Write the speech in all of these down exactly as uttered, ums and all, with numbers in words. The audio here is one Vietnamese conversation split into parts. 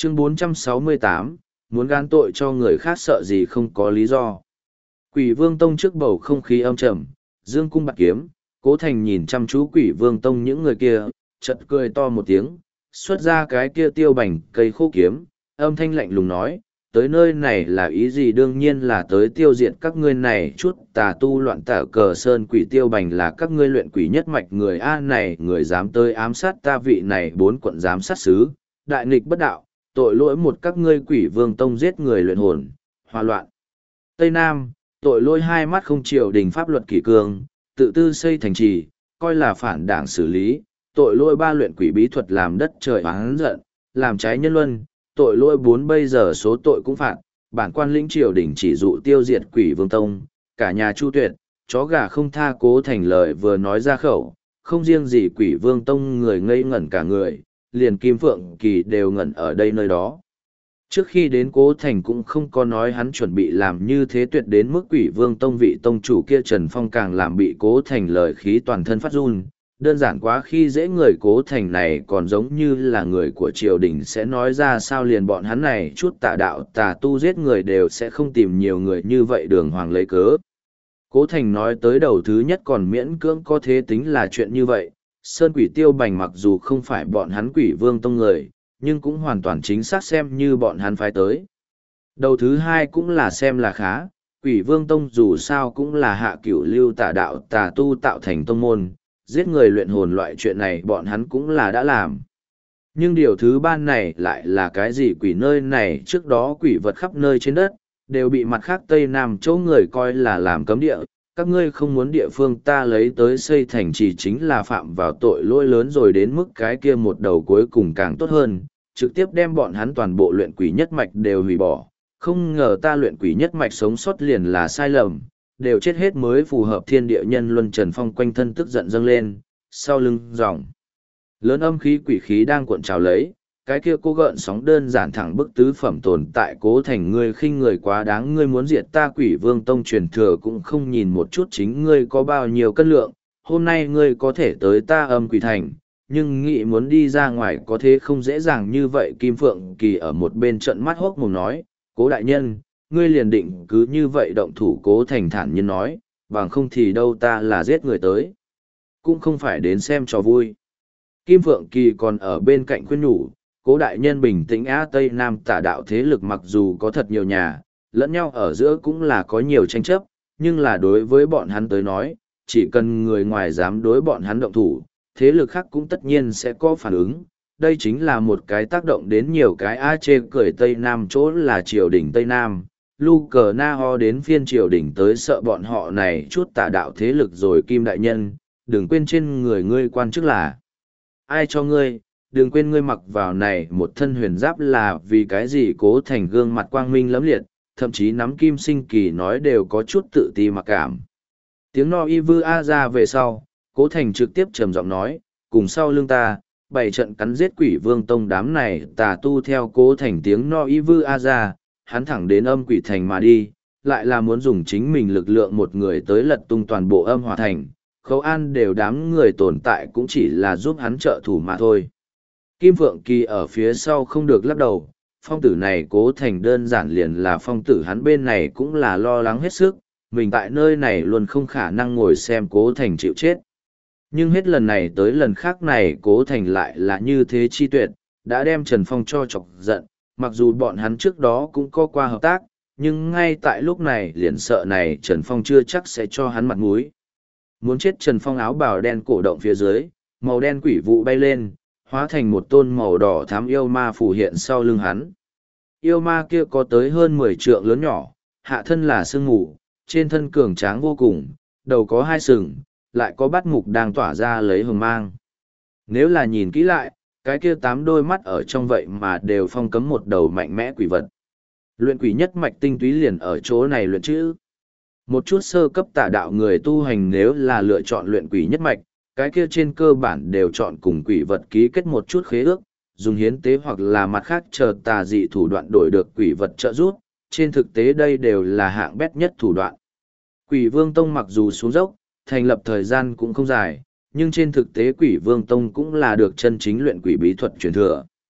Chương bốn trăm sáu mươi tám, muốn gán tội cho người khác sợ gì không có lý do. Quỷ Vương Tông trước bầu không khí âm trầm, dương cung bạc kiếm, Cố Thành nhìn chăm chú Quỷ Vương Tông những người kia, chợt cười to một tiếng, xuất ra cái kia tiêu bành cây khô kiếm, âm thanh lạnh lùng nói, tới nơi này là ý gì? Đương nhiên là tới tiêu diệt các ngươi này chút tà tu loạn tả cờ sơn. Quỷ tiêu bành là các ngươi luyện quỷ nhất mạch người A này, người dám tới ám sát ta vị này bốn quận giám sát sứ, đại nghịch bất đạo, tội lỗi một các ngươi Quỷ Vương Tông giết người luyện hồn, hòa loạn. Tây Nam, tội lỗi hai mắt không triều đình pháp luật kỷ cương, tự tư xây thành trì, coi là phản đảng xử lý, tội lỗi ba luyện quỷ bí thuật làm đất trời oán giận, làm trái nhân luân, tội lỗi bốn bây giờ số tội cũng phạt, bản quan lĩnh triều đình chỉ dụ tiêu diệt Quỷ Vương Tông, cả nhà Chu Tuyệt, chó gà không tha. Cố Thành lời vừa nói ra khẩu, không riêng gì Quỷ Vương Tông người ngây ngẩn cả người, liền Kim Phượng Kỳ đều ngẩn ở đây nơi đó. Trước khi đến Cố Thành cũng không có nói hắn chuẩn bị làm như thế, tuyệt đến mức Quỷ Vương Tông vị tông chủ kia Trần Phong càng làm bị Cố Thành lời khí toàn thân phát run. Đơn giản quá khi dễ người. Cố Thành này còn giống như là người của triều đình sẽ nói ra sao, liền bọn hắn này chút tà đạo tà tu giết người đều sẽ không tìm nhiều người như vậy đường hoàng lấy cớ. Cố Thành nói tới đầu thứ nhất còn miễn cưỡng có thế tính là chuyện như vậy. Sơn Quỷ Tiêu Bành mặc dù không phải bọn hắn Quỷ Vương Tông người, nhưng cũng hoàn toàn chính xác xem như bọn hắn phái tới. Đầu thứ hai cũng là xem là khá, Quỷ Vương Tông dù sao cũng là hạ cửu lưu tà đạo tà tu tạo thành tông môn, giết người luyện hồn loại chuyện này bọn hắn cũng là đã làm. Nhưng điều thứ ba này lại là cái gì? Quỷ nơi này trước đó quỷ vật khắp nơi trên đất, đều bị mặt khác Tây Nam chỗ người coi là làm cấm địa. Các ngươi không muốn địa phương ta lấy tới xây thành trì chính là phạm vào tội lỗi lớn rồi, đến mức cái kia một đầu cuối cùng càng tốt hơn, trực tiếp đem bọn hắn toàn bộ luyện quỷ nhất mạch đều hủy bỏ. Không ngờ ta luyện quỷ nhất mạch sống sót liền là sai lầm, đều chết hết mới phù hợp thiên địa nhân luân. Trần Phong quanh thân tức giận dâng lên, sau lưng dòng lớn âm khí quỷ khí đang cuộn trào lấy, cái kia cô gợn sóng đơn giản thẳng bức tứ phẩm tồn tại. Cố Thành ngươi khinh người quá đáng, ngươi muốn diệt ta Quỷ Vương Tông truyền thừa cũng không nhìn một chút chính ngươi có bao nhiêu cân lượng. Hôm nay ngươi có thể tới ta Âm Quỷ Thành, nhưng nghĩ muốn đi ra ngoài có thế không dễ dàng như vậy. Kim Phượng Kỳ ở một bên trận mắt hốc mồm nói, Cố đại nhân, ngươi liền định cứ như vậy động thủ? Cố Thành thản nhiên nói, bằng không thì đâu ta là giết người tới, cũng không phải đến xem trò vui. Kim Phượng Kỳ còn ở bên cạnh khuyên nhủ, Cố đại nhân bình tĩnh á, Tây Nam tả đạo thế lực mặc dù có thật nhiều nhà, lẫn nhau ở giữa cũng là có nhiều tranh chấp, nhưng là đối với bọn hắn tới nói, chỉ cần người ngoài dám đối bọn hắn động thủ, thế lực khác cũng tất nhiên sẽ có phản ứng. Đây chính là một cái tác động đến nhiều cái a chê cười Tây Nam chỗ là triều đình Tây Nam. Lu cờ na ho đến phiên triều đình tới sợ bọn họ này chút tả đạo thế lực rồi. Kim đại nhân, đừng quên trên người ngươi quan chức là ai cho ngươi, đừng quên ngươi mặc vào này một thân huyền giáp là vì cái gì? Cố Thành gương mặt quang minh lẫm liệt, thậm chí nắm Kim Sinh Kỳ nói đều có chút tự ti mặc cảm. Tiếng no y vư a ra về sau, Cố Thành trực tiếp trầm giọng nói, cùng sau lưng ta, bảy trận cắn giết Quỷ Vương Tông đám này tà tu. Theo Cố Thành tiếng no y vư a ra, hắn thẳng đến Âm Quỷ Thành mà đi, lại là muốn dùng chính mình lực lượng một người tới lật tung toàn bộ Âm Hòa Thành. Khấu An đều đám người tồn tại cũng chỉ là giúp hắn trợ thủ mà thôi. Kim Phượng Kỳ ở phía sau không được lắc đầu, phong tử này Cố Thành đơn giản liền là phong tử, hắn bên này cũng là lo lắng hết sức, mình tại nơi này luôn không khả năng ngồi xem Cố Thành chịu chết. Nhưng hết lần này tới lần khác này Cố Thành lại là như thế chi tuyệt, đã đem Trần Phong cho chọc giận, mặc dù bọn hắn trước đó cũng có qua hợp tác, nhưng ngay tại lúc này liền sợ này Trần Phong chưa chắc sẽ cho hắn mặt mũi. Muốn chết. Trần Phong áo bào đen cổ động phía dưới, màu đen quỷ vụ bay lên, hóa thành một tôn màu đỏ thám yêu ma phù hiện sau lưng hắn. Yêu ma kia có tới hơn mười trượng lớn nhỏ, hạ thân là sương mù, trên thân cường tráng vô cùng, đầu có hai sừng, lại có bát mục đang tỏa ra lấy hồng mang. Nếu là nhìn kỹ lại, cái kia tám đôi mắt ở trong vậy mà đều phong cấm một đầu mạnh mẽ quỷ vật. Luyện quỷ nhất mạch tinh túy liền ở chỗ này luyện chữ. Một chút sơ cấp tả đạo người tu hành nếu là lựa chọn luyện quỷ nhất mạch, cái kia trên cơ bản đều chọn cùng quỷ vật ký kết một chút khế ước, dùng hiến tế hoặc là mặt khác chờ tà dị thủ đoạn đổi được quỷ vật trợ giúp. Trên thực tế đây đều là hạng bét nhất thủ đoạn. Quỷ Vương Tông mặc dù xuống dốc, thành lập thời gian cũng không dài, nhưng trên thực tế Quỷ Vương Tông cũng là được chân chính luyện quỷ bí thuật truyền thừa.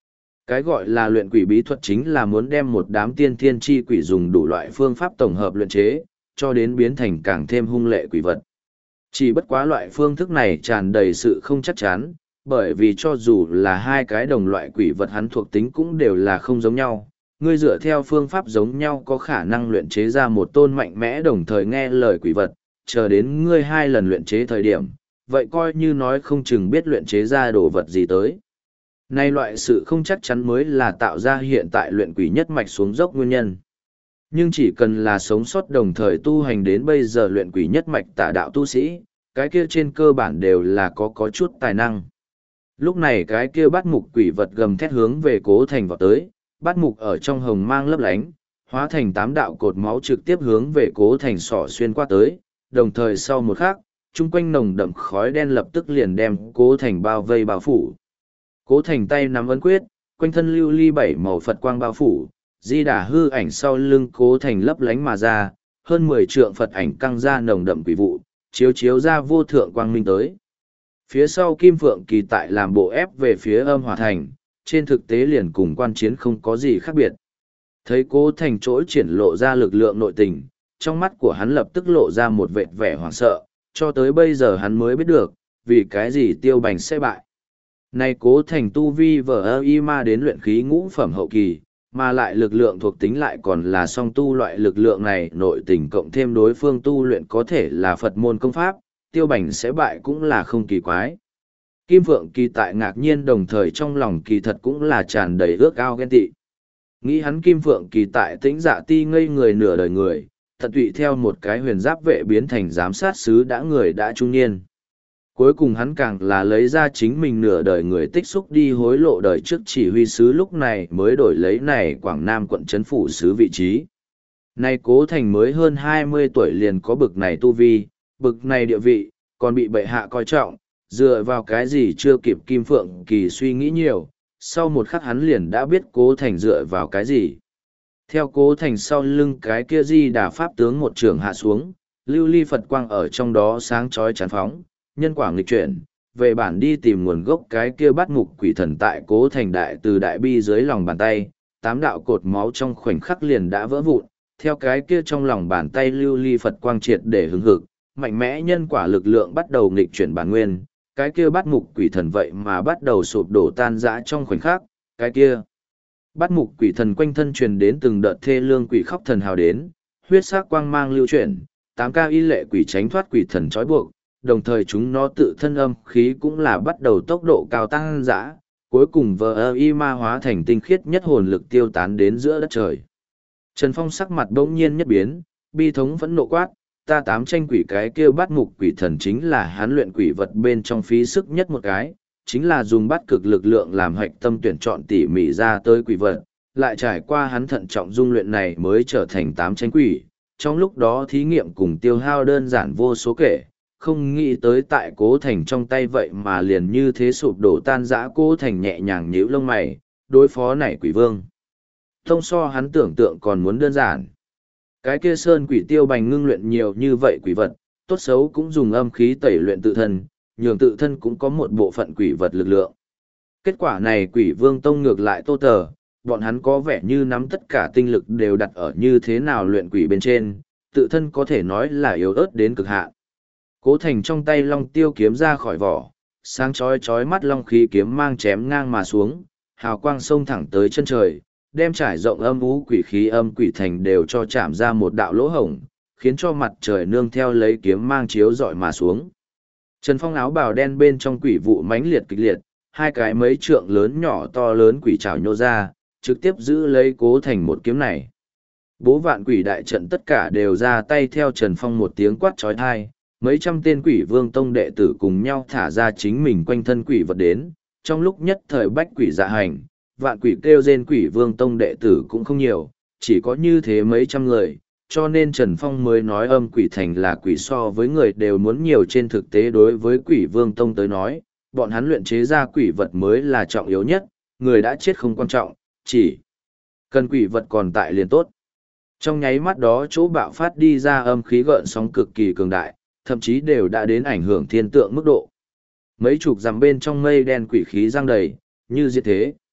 Cái gọi là luyện quỷ bí thuật chính là muốn đem một đám tiên thiên chi quỷ dùng đủ loại phương pháp tổng hợp luyện chế, cho đến biến thành càng thêm hung lệ quỷ vật. Chỉ bất quá loại phương thức này tràn đầy sự không chắc chắn, bởi vì cho dù là hai cái đồng loại quỷ vật hắn thuộc tính cũng đều là không giống nhau. Ngươi dựa theo phương pháp giống nhau có khả năng luyện chế ra một tôn mạnh mẽ đồng thời nghe lời quỷ vật, chờ đến ngươi hai lần luyện chế thời điểm, vậy coi như nói không chừng biết luyện chế ra đồ vật gì tới. Nay loại sự không chắc chắn mới là tạo ra hiện tại luyện quỷ nhất mạch xuống dốc nguyên nhân. Nhưng chỉ cần là sống sót đồng thời tu hành đến bây giờ luyện quỷ nhất mạch tả đạo tu sĩ, cái kia trên cơ bản đều là có có chút tài năng. Lúc này cái kia bát mục quỷ vật gầm thét hướng về Cố Thành vào tới, bát mục ở trong hồng mang lấp lánh, hóa thành tám đạo cột máu trực tiếp hướng về Cố Thành sỏ xuyên qua tới, đồng thời sau một khắc, chung quanh nồng đậm khói đen lập tức liền đem Cố Thành bao vây bao phủ. Cố Thành tay nắm ấn quyết, quanh thân lưu ly bảy màu Phật quang bao phủ, di đà hư ảnh sau lưng Cố Thành lấp lánh mà ra, hơn mười trượng Phật ảnh căng ra nồng đậm quỷ vụ, chiếu chiếu ra vô thượng quang minh tới. Phía sau Kim Phượng Kỳ tại làm bộ ép về phía Âm Hòa Thành, trên thực tế liền cùng quan chiến không có gì khác biệt. Thấy Cố Thành trỗi triển lộ ra lực lượng nội tình, trong mắt của hắn lập tức lộ ra một vệt vẻ hoảng sợ, cho tới bây giờ hắn mới biết được, vì cái gì Tiêu Bành sẽ bại. Này Cố Thành tu vi vờ y ma đến luyện khí ngũ phẩm hậu kỳ, mà lại lực lượng thuộc tính lại còn là song tu loại lực lượng này nội tình cộng thêm đối phương tu luyện có thể là Phật môn công pháp, Tiêu Bành sẽ bại cũng là không kỳ quái. Kim Phượng Kỳ tại ngạc nhiên đồng thời trong lòng kỳ thật cũng là tràn đầy ước ao ghen tị. Nghĩ hắn Kim Phượng Kỳ tại tĩnh dạ ti ngây người nửa đời người, thật tụy theo một cái huyền giáp vệ biến thành giám sát sứ đã người đã trung niên. Cuối cùng hắn càng là lấy ra chính mình nửa đời người tích xúc đi hối lộ đời trước chỉ huy sứ lúc này mới đổi lấy này Quảng Nam quận trấn phủ sứ vị trí. Nay Cố Thành mới hơn hai mươi tuổi liền có bực này tu vi, bực này địa vị, còn bị bệ hạ coi trọng, dựa vào cái gì chưa kịp Kim Phượng Kỳ suy nghĩ nhiều, sau một khắc hắn liền đã biết Cố Thành dựa vào cái gì. Theo Cố Thành sau lưng cái kia di đà pháp tướng một trường hạ xuống, lưu ly Phật quang ở trong đó sáng chói chán phóng, nhân quả nghịch chuyển, về bản đi tìm nguồn gốc cái kia bắt mục quỷ thần tại Cố Thành đại từ đại bi dưới lòng bàn tay, tám đạo cột máu trong khoảnh khắc liền đã vỡ vụn, theo cái kia trong lòng bàn tay lưu ly Phật quang triệt để hứng hực, mạnh mẽ nhân quả lực lượng bắt đầu nghịch chuyển bản nguyên, cái kia bắt mục quỷ thần vậy mà bắt đầu sụp đổ tan rã trong khoảnh khắc, cái kia bắt mục quỷ thần quanh thân truyền đến từng đợt thê lương quỷ khóc thần hào đến, huyết sắc quang mang lưu chuyển, tám ca y lệ quỷ tránh thoát quỷ thần trói buộc, đồng thời chúng nó tự thân âm khí cũng là bắt đầu tốc độ cao tăng dã, cuối cùng vờ y ma hóa thành tinh khiết nhất hồn lực tiêu tán đến giữa đất trời. Trần Phong sắc mặt bỗng nhiên nhất biến, bi thống vẫn nộ quát, ta tám tranh quỷ cái kêu bắt mục quỷ thần chính là hắn luyện quỷ vật bên trong phí sức nhất một cái, chính là dùng bắt cực lực lượng làm hạch tâm tuyển chọn tỉ mỉ ra tới quỷ vật, lại trải qua hắn thận trọng dung luyện này mới trở thành tám tranh quỷ, trong lúc đó thí nghiệm cùng tiêu hao đơn giản vô số kể, không nghĩ tới tại Cố Thành trong tay vậy mà liền như thế sụp đổ tan rã. Cố Thành nhẹ nhàng nhíu lông mày, đối phó này quỷ vương. Thông so hắn tưởng tượng còn muốn đơn giản. Cái kia sơn quỷ Tiêu Bành ngưng luyện nhiều như vậy quỷ vật, tốt xấu cũng dùng âm khí tẩy luyện tự thân, nhường tự thân cũng có một bộ phận quỷ vật lực lượng. Kết quả này quỷ vương tông ngược lại tô tờ, bọn hắn có vẻ như nắm tất cả tinh lực đều đặt ở như thế nào luyện quỷ bên trên, tự thân có thể nói là yếu ớt đến cực hạn. Cố Thành trong tay long tiêu kiếm ra khỏi vỏ, sáng chói chói mắt long khí kiếm mang chém ngang mà xuống, hào quang xông thẳng tới chân trời, đem trải rộng âm u quỷ khí âm quỷ thành đều cho chạm ra một đạo lỗ hổng, khiến cho mặt trời nương theo lấy kiếm mang chiếu rọi mà xuống. Trần Phong áo bào đen bên trong quỷ vụ mãnh liệt kịch liệt, hai cái mấy trượng lớn nhỏ to lớn quỷ trảo nhô ra, trực tiếp giữ lấy Cố Thành một kiếm này. Bố vạn quỷ đại trận tất cả đều ra tay theo Trần Phong một tiếng quát chói tai, mấy trăm tên quỷ vương tông đệ tử cùng nhau thả ra chính mình quanh thân quỷ vật đến, trong lúc nhất thời bách quỷ dạ hành, vạn quỷ kêu rên quỷ vương tông đệ tử cũng không nhiều, chỉ có như thế mấy trăm người, cho nên Trần Phong mới nói âm quỷ thành là quỷ so với người đều muốn nhiều. Trên thực tế đối với quỷ vương tông tới nói, bọn hắn luyện chế ra quỷ vật mới là trọng yếu nhất, người đã chết không quan trọng, chỉ cần quỷ vật còn tại liền tốt. Trong nháy mắt đó chỗ bạo phát đi ra âm khí gợn sóng cực kỳ cường đại, thậm chí đều đã đến ảnh hưởng thiên tượng mức độ. Mấy chục dặm bên trong mây đen quỷ khí giăng đầy, như diệt thế.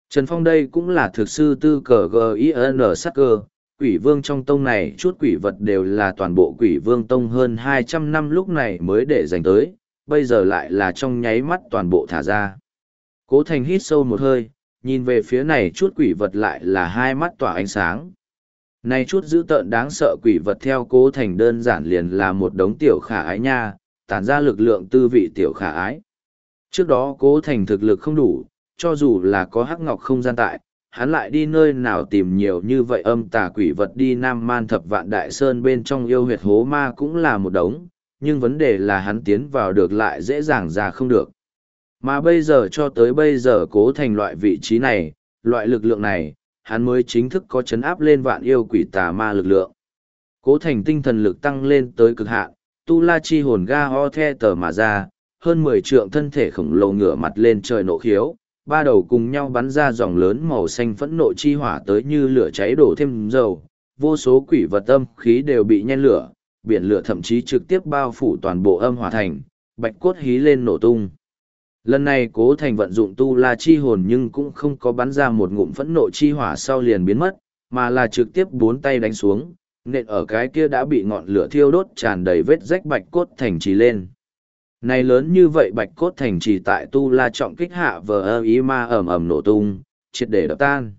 Trần Phong đây cũng là thực sư tư cờ gin sắc cơ, quỷ vương trong tông này chút quỷ vật đều là toàn bộ quỷ vương tông hơn hai trăm năm lúc này mới để dành tới, bây giờ lại là trong nháy mắt toàn bộ thả ra. Cố Thành hít sâu một hơi, nhìn về phía này chút quỷ vật lại là hai mắt tỏa ánh sáng. Này chút dữ tợn đáng sợ quỷ vật theo Cố Thành đơn giản liền là một đống tiểu khả ái nha, tản ra lực lượng tư vị tiểu khả ái. Trước đó Cố Thành thực lực không đủ, cho dù là có hắc ngọc không gian tại, hắn lại đi nơi nào tìm nhiều như vậy âm tà quỷ vật đi Nam Man Thập Vạn Đại Sơn bên trong yêu huyệt hố ma cũng là một đống, nhưng vấn đề là hắn tiến vào được lại dễ dàng ra không được. Mà bây giờ cho tới bây giờ Cố Thành loại vị trí này, loại lực lượng này, hắn mới chính thức có chấn áp lên vạn yêu quỷ tà ma lực lượng. Cố Thành tinh thần lực tăng lên tới cực hạn, tu la chi hồn ga ho the tờ mà ra, hơn mười trượng thân thể khổng lồ ngửa mặt lên trời nộ khiếu, ba đầu cùng nhau bắn ra dòng lớn màu xanh phẫn nộ chi hỏa tới như lửa cháy đổ thêm dầu, vô số quỷ vật âm khí đều bị nhen lửa, biển lửa thậm chí trực tiếp bao phủ toàn bộ âm hỏa thành, bạch cốt hí lên nổ tung. Lần này Cố Thành vận dụng tu la chi hồn nhưng cũng không có bắn ra một ngụm phẫn nộ chi hỏa sau liền biến mất, mà là trực tiếp bốn tay đánh xuống, nện ở cái kia đã bị ngọn lửa thiêu đốt tràn đầy vết rách bạch cốt thành trì lên. Này lớn như vậy bạch cốt thành trì tại tu la trọng kích hạ vờ ơ ý ma ẩm ẩm nổ tung, triệt để đập tan.